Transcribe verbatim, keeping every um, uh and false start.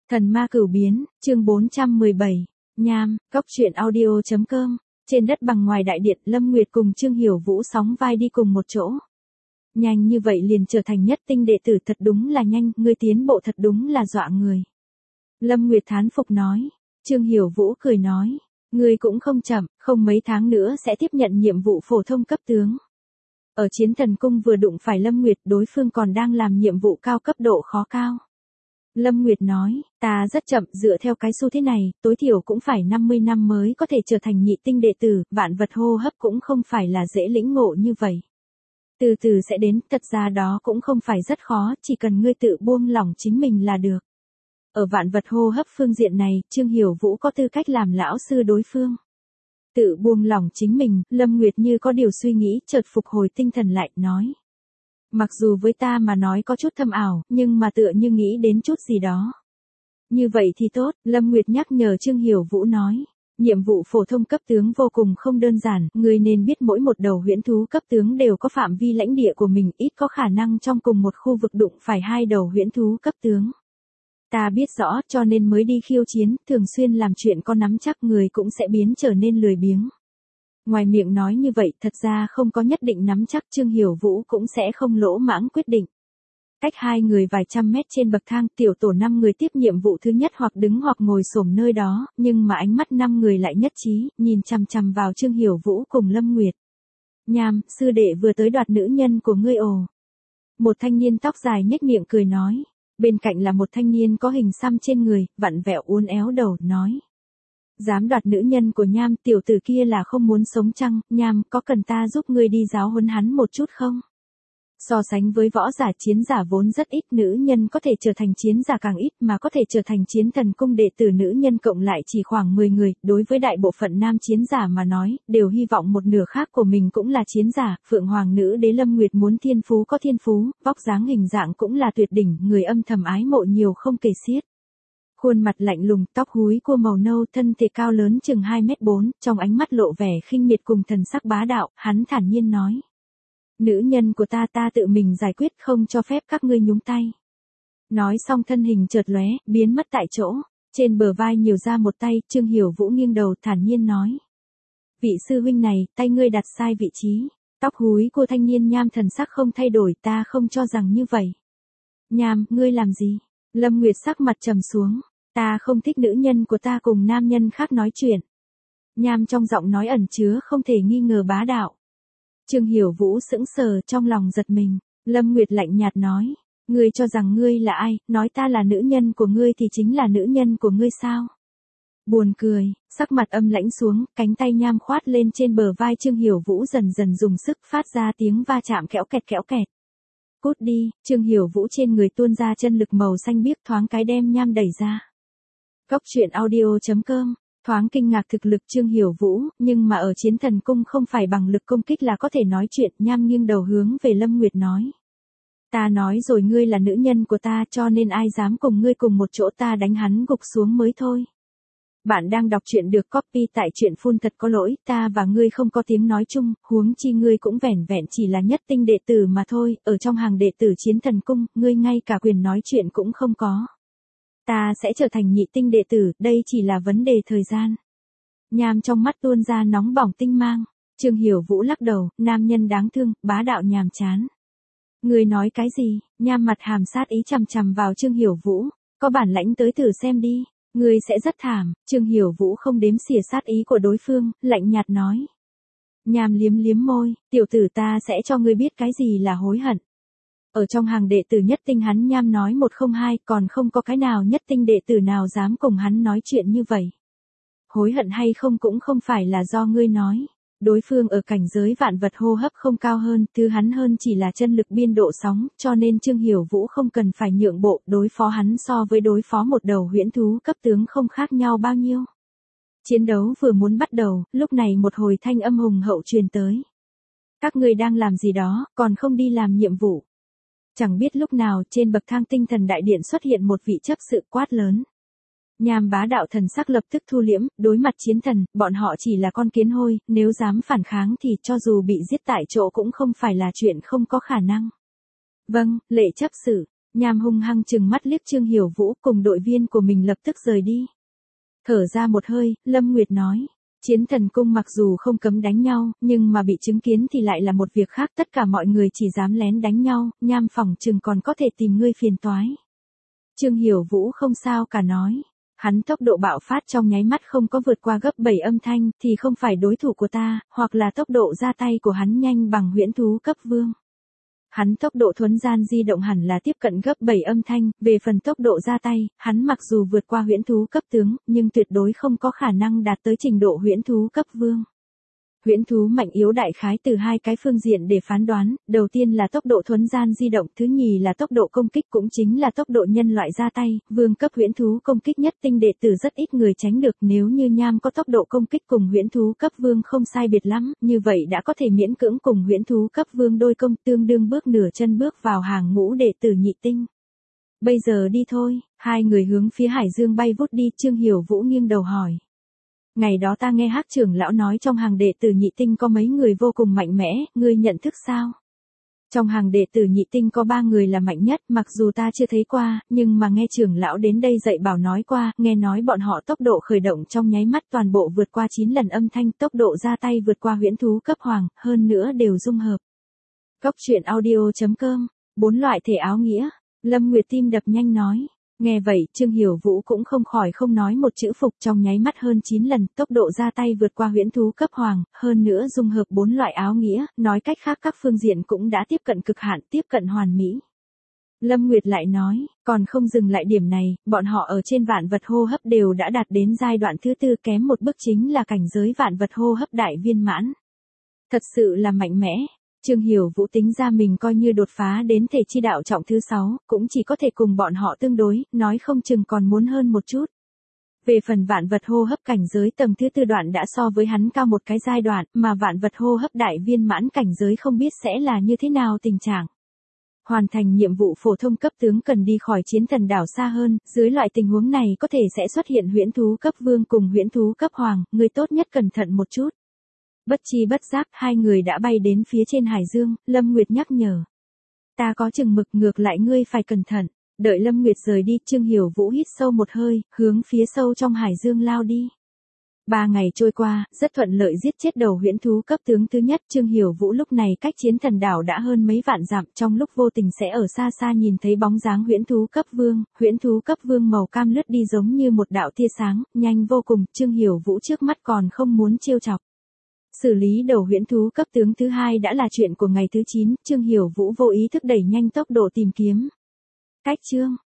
Thần ma cửu biến, chương bốn trăm mười bảy, Nham, cốc truyện audio chấm com. Trên đất bằng ngoài đại điện, Lâm Nguyệt cùng Trương Hiểu Vũ sóng vai đi cùng một chỗ. Nhanh như vậy liền trở thành nhất tinh đệ tử, thật đúng là nhanh, ngươi tiến bộ thật đúng là dọa người. Lâm Nguyệt thán phục nói. Trương Hiểu Vũ cười nói, ngươi cũng không chậm, không mấy tháng nữa sẽ tiếp nhận nhiệm vụ phổ thông cấp tướng. Ở Chiến Thần Cung vừa đụng phải Lâm Nguyệt, đối phương còn đang làm nhiệm vụ cao cấp độ khó cao. Lâm Nguyệt nói, ta rất chậm, dựa theo cái xu thế này, tối thiểu cũng phải năm mươi năm mới có thể trở thành nhị tinh đệ tử, vạn vật hô hấp cũng không phải là dễ lĩnh ngộ như vậy. Từ từ sẽ đến, thật ra đó cũng không phải rất khó, chỉ cần ngươi tự buông lỏng chính mình là được. Ở vạn vật hô hấp phương diện này, Trương Hiểu Vũ có tư cách làm lão sư đối phương. Tự buông lỏng chính mình, Lâm Nguyệt như có điều suy nghĩ, chợt phục hồi tinh thần lại, nói. Mặc dù với ta mà nói có chút thâm ảo, nhưng mà tựa như nghĩ đến chút gì đó. Như vậy thì tốt, Lâm Nguyệt nhắc nhở Trương Hiểu Vũ nói. Nhiệm vụ phổ thông cấp tướng vô cùng không đơn giản, người nên biết mỗi một đầu huyễn thú cấp tướng đều có phạm vi lãnh địa của mình, ít có khả năng trong cùng một khu vực đụng phải hai đầu huyễn thú cấp tướng. Ta biết rõ, cho nên mới đi khiêu chiến, thường xuyên làm chuyện có nắm chắc, người cũng sẽ biến trở nên lười biếng. Ngoài miệng nói như vậy, thật ra không có nhất định nắm chắc, Trương Hiểu Vũ cũng sẽ không lỗ mãng quyết định. Cách hai người vài trăm mét trên bậc thang, tiểu tổ năm người tiếp nhiệm vụ thứ nhất hoặc đứng hoặc ngồi xổm nơi đó, nhưng mà ánh mắt năm người lại nhất trí, nhìn chằm chằm vào Trương Hiểu Vũ cùng Lâm Nguyệt. Nham, sư đệ vừa tới đoạt nữ nhân của ngươi ồ. Một thanh niên tóc dài nhếch miệng cười nói. Bên cạnh là một thanh niên có hình xăm trên người, vặn vẹo uốn éo đầu, nói. Dám đoạt nữ nhân của Nham, tiểu tử kia là không muốn sống chăng? Nham, có cần ta giúp ngươi đi giáo huấn hắn một chút không? So sánh với võ giả, chiến giả vốn rất ít, nữ nhân có thể trở thành chiến giả càng ít, mà có thể trở thành Chiến Thần Cung đệ tử nữ nhân cộng lại chỉ khoảng mười người, đối với đại bộ phận nam chiến giả mà nói, đều hy vọng một nửa khác của mình cũng là chiến giả. Phượng Hoàng nữ đế Lâm Nguyệt muốn thiên phú có thiên phú, vóc dáng hình dạng cũng là tuyệt đỉnh, người âm thầm ái mộ nhiều không kể xiết. Khuôn mặt lạnh lùng, tóc húi cua màu nâu, thân thể cao lớn chừng hai mét bốn, trong ánh mắt lộ vẻ khinh miệt cùng thần sắc bá đạo, hắn thản nhiên nói. Nữ nhân của ta ta tự mình giải quyết, không cho phép các ngươi nhúng tay. Nói xong thân hình chợt lóe, biến mất tại chỗ, trên bờ vai nhiều ra một tay, Trương Hiểu Vũ nghiêng đầu thản nhiên nói. Vị sư huynh này, tay ngươi đặt sai vị trí, tóc húi của thanh niên Nham thần sắc không thay đổi, ta không cho rằng như vậy. Nham, ngươi làm gì? Lâm Nguyệt sắc mặt trầm xuống, ta không thích nữ nhân của ta cùng nam nhân khác nói chuyện. Nham trong giọng nói ẩn chứa không thể nghi ngờ bá đạo. Trương Hiểu Vũ sững sờ, trong lòng giật mình, Lâm Nguyệt lạnh nhạt nói, ngươi cho rằng ngươi là ai, nói ta là nữ nhân của ngươi thì chính là nữ nhân của ngươi sao? Buồn cười, sắc mặt âm lãnh xuống, cánh tay Nham khoát lên trên bờ vai Trương Hiểu Vũ dần dần dùng sức phát ra tiếng va chạm kéo kẹt kéo kẹt. Cút đi, Trương Hiểu Vũ trên người tuôn ra chân lực màu xanh biếc thoáng cái đem Nham đẩy ra. Cốc truyện audio chấm com. Thoáng kinh ngạc thực lực Trương Hiểu Vũ, nhưng mà ở Chiến Thần Cung không phải bằng lực công kích là có thể nói chuyện. Nham nghiêng đầu hướng về Lâm Nguyệt nói. Ta nói rồi, ngươi là nữ nhân của ta, cho nên ai dám cùng ngươi cùng một chỗ ta đánh hắn gục xuống mới thôi. Bạn đang đọc truyện được copy tại truyện phun thật có lỗi, ta và ngươi không có tiếng nói chung, huống chi ngươi cũng vẻn vẹn chỉ là nhất tinh đệ tử mà thôi, ở trong hàng đệ tử Chiến Thần Cung, ngươi ngay cả quyền nói chuyện cũng không có. Ta sẽ trở thành nhị tinh đệ tử, đây chỉ là vấn đề thời gian. Nham trong mắt tuôn ra nóng bỏng tinh mang. Trương Hiểu Vũ lắc đầu, nam nhân đáng thương, bá đạo nhàm chán. Ngươi nói cái gì? Nham mặt hàm sát ý chằm chằm vào Trương Hiểu Vũ. Có bản lãnh tới thử xem đi. Ngươi sẽ rất thảm. Trương Hiểu Vũ không đếm xỉa sát ý của đối phương, lạnh nhạt nói. Nham liếm liếm môi, tiểu tử ta sẽ cho ngươi biết cái gì là hối hận. Ở trong hàng đệ tử nhất tinh hắn Nham nói một không hai, còn không có cái nào nhất tinh đệ tử nào dám cùng hắn nói chuyện như vậy. Hối hận hay không cũng không phải là do ngươi nói. Đối phương ở cảnh giới vạn vật hô hấp không cao hơn, thứ hắn hơn chỉ là chân lực biên độ sóng, cho nên Trương Hiểu Vũ không cần phải nhượng bộ, đối phó hắn so với đối phó một đầu huyễn thú cấp tướng không khác nhau bao nhiêu. Chiến đấu vừa muốn bắt đầu, lúc này một hồi thanh âm hùng hậu truyền tới. Các ngươi đang làm gì đó, còn không đi làm nhiệm vụ. Chẳng biết lúc nào trên bậc thang tinh thần đại điện xuất hiện một vị chấp sự quát lớn. Nham bá đạo thần sắc lập tức thu liễm, đối mặt chiến thần, bọn họ chỉ là con kiến hôi, nếu dám phản kháng thì cho dù bị giết tại chỗ cũng không phải là chuyện không có khả năng. Vâng, lệ chấp sự. Nham hung hăng chừng mắt liếc Trương Hiểu Vũ cùng đội viên của mình lập tức rời đi. Thở ra một hơi, Lâm Nguyệt nói. Chiến thần cung mặc dù không cấm đánh nhau, nhưng mà bị chứng kiến thì lại là một việc khác. Tất cả mọi người chỉ dám lén đánh nhau, Nham phỏng chừng còn có thể tìm ngươi phiền toái. Trương Hiểu Vũ không sao cả nói. Hắn tốc độ bạo phát trong nháy mắt không có vượt qua gấp bảy âm thanh thì không phải đối thủ của ta, hoặc là tốc độ ra tay của hắn nhanh bằng huyễn thú cấp vương. Hắn tốc độ thuấn gian di động hẳn là tiếp cận gấp bảy âm thanh, về phần tốc độ ra tay, hắn mặc dù vượt qua huyễn thú cấp tướng, nhưng tuyệt đối không có khả năng đạt tới trình độ huyễn thú cấp vương. Huyễn thú mạnh yếu đại khái từ hai cái phương diện để phán đoán, đầu tiên là tốc độ thuấn gian di động, thứ nhì là tốc độ công kích cũng chính là tốc độ nhân loại ra tay, vương cấp huyễn thú công kích nhất tinh đệ tử rất ít người tránh được, nếu như Nham có tốc độ công kích cùng huyễn thú cấp vương không sai biệt lắm, như vậy đã có thể miễn cưỡng cùng huyễn thú cấp vương đôi công, tương đương bước nửa chân bước vào hàng ngũ đệ tử nhị tinh. Bây giờ đi thôi, hai người hướng phía Hải Dương bay vút đi, Trương Hiểu Vũ nghiêng đầu hỏi. Ngày đó ta nghe Hắc trưởng lão nói trong hàng đệ tử nhị tinh có mấy người vô cùng mạnh mẽ, ngươi nhận thức sao? Trong hàng đệ tử nhị tinh có ba người là mạnh nhất, mặc dù ta chưa thấy qua, nhưng mà nghe trưởng lão đến đây dạy bảo nói qua, nghe nói bọn họ tốc độ khởi động trong nháy mắt toàn bộ vượt qua chín lần âm thanh, tốc độ ra tay vượt qua huyễn thú cấp hoàng, hơn nữa đều dung hợp. Cốc truyện audio chấm com, bốn loại thể áo nghĩa, Lâm Nguyệt tim đập nhanh nói. Nghe vậy, Trương Hiểu Vũ cũng không khỏi không nói một chữ phục, trong nháy mắt hơn chín lần, tốc độ ra tay vượt qua huyễn thú cấp hoàng, hơn nữa dung hợp bốn loại áo nghĩa, nói cách khác các phương diện cũng đã tiếp cận cực hạn, tiếp cận hoàn mỹ. Lâm Nguyệt lại nói, còn không dừng lại điểm này, bọn họ ở trên vạn vật hô hấp đều đã đạt đến giai đoạn thứ tư, kém một bước chính là cảnh giới vạn vật hô hấp đại viên mãn. Thật sự là mạnh mẽ. Trương Hiểu Vũ tính ra mình coi như đột phá đến thể chi đạo trọng thứ sáu, cũng chỉ có thể cùng bọn họ tương đối, nói không chừng còn muốn hơn một chút. Về phần vạn vật hô hấp cảnh giới tầng thứ tư đoạn đã so với hắn cao một cái giai đoạn, mà vạn vật hô hấp đại viên mãn cảnh giới không biết sẽ là như thế nào tình trạng. Hoàn thành nhiệm vụ phổ thông cấp tướng cần đi khỏi chiến thần đảo xa hơn, dưới loại tình huống này có thể sẽ xuất hiện huyễn thú cấp vương cùng huyễn thú cấp hoàng, người tốt nhất cẩn thận một chút. Bất chi bất giác, hai người đã bay đến phía trên Hải Dương, Lâm Nguyệt nhắc nhở. Ta có chừng mực, ngược lại ngươi phải cẩn thận. Đợi Lâm Nguyệt rời đi, Trương Hiểu Vũ hít sâu một hơi, hướng phía sâu trong Hải Dương lao đi. Ba ngày trôi qua, rất thuận lợi giết chết đầu huyễn thú cấp tướng thứ nhất. Trương Hiểu Vũ lúc này cách chiến thần đảo đã hơn mấy vạn dặm, trong lúc vô tình sẽ ở xa xa nhìn thấy bóng dáng huyễn thú cấp vương. Huyễn thú cấp vương màu cam lướt đi giống như một đạo tia sáng, nhanh vô cùng. Trương Hiểu Vũ trước mắt còn không muốn trêu chọc. Xử lý đầu huyễn thú cấp tướng thứ hai đã là chuyện của ngày thứ chín, Trương Hiểu Vũ vô ý thức đẩy nhanh tốc độ tìm kiếm. Cách chương